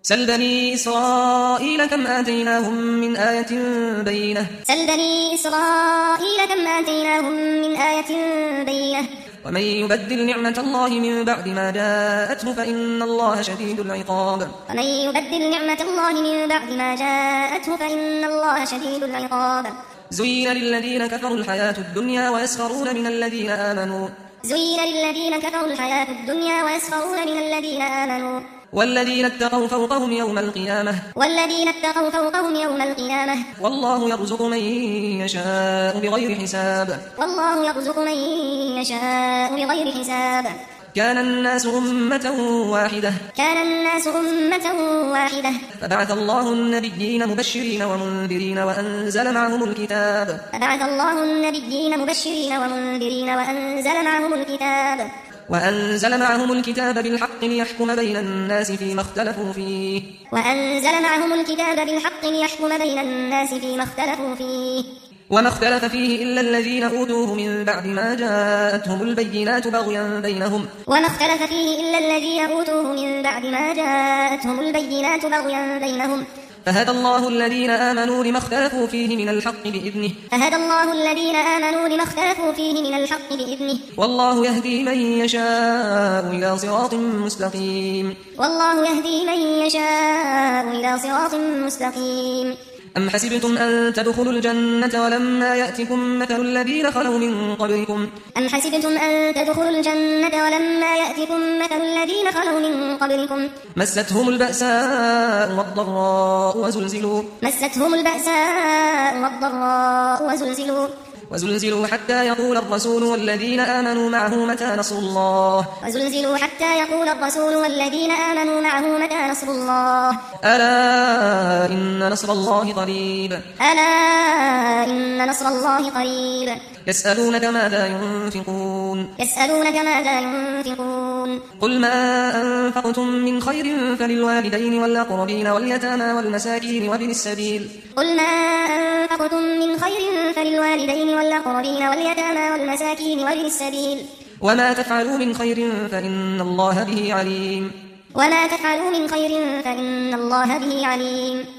سل بني إسرائيل كم آتيناهم من آية بينة سل بني إسرائيل كم آتيناهم من آية بينة ومن يبدل نعمة الله من بعد ما جاءته فإن الله شديد العقاب ومن يبدل نعمة الله من بعد ما جاءته فإن الله شديد العقاب زين للذين كفروا الحياة الدنيا ويسخرون من الذين آمنوا زين للذين كفروا الحياة الدنيا ويسخرون من الذين آمنوا والذين اتقوا فوقهم يوم القيامة والله يرزق من يشاء بغير حساب كان الناس أمة واحدة فبعث الله النبيين مبشرين ومنذرين وأنزل معهم الكتاب بالحق ليحكم بين الناس فيما اختلفوا فيه وما اختلف فيه إلا الذين أوتوه من بعد ما جاءتهم البينات بغيا بينهم فهدى الله الذين آمنوا لما اختلفوا فيه من الحق بإذنه والله يهدي من يشاء إلى صراط مستقيم أم حسبتم أن تدخلوا الجنة ولما يأتكم مثل الذين خلوا من قبلكم مستهم البأساء والضراء وزلزلوا حتى يقول الرسول والذين آمنوا معه متى نصر الله ألا إن نصر الله قريب يسألونك ماذا ينفقون قل ما أنفقتم من خير فللوالدين والأقربين واليتامى والمساكين وابن السبيل وما تفعلوا من خير فإن الله به عليم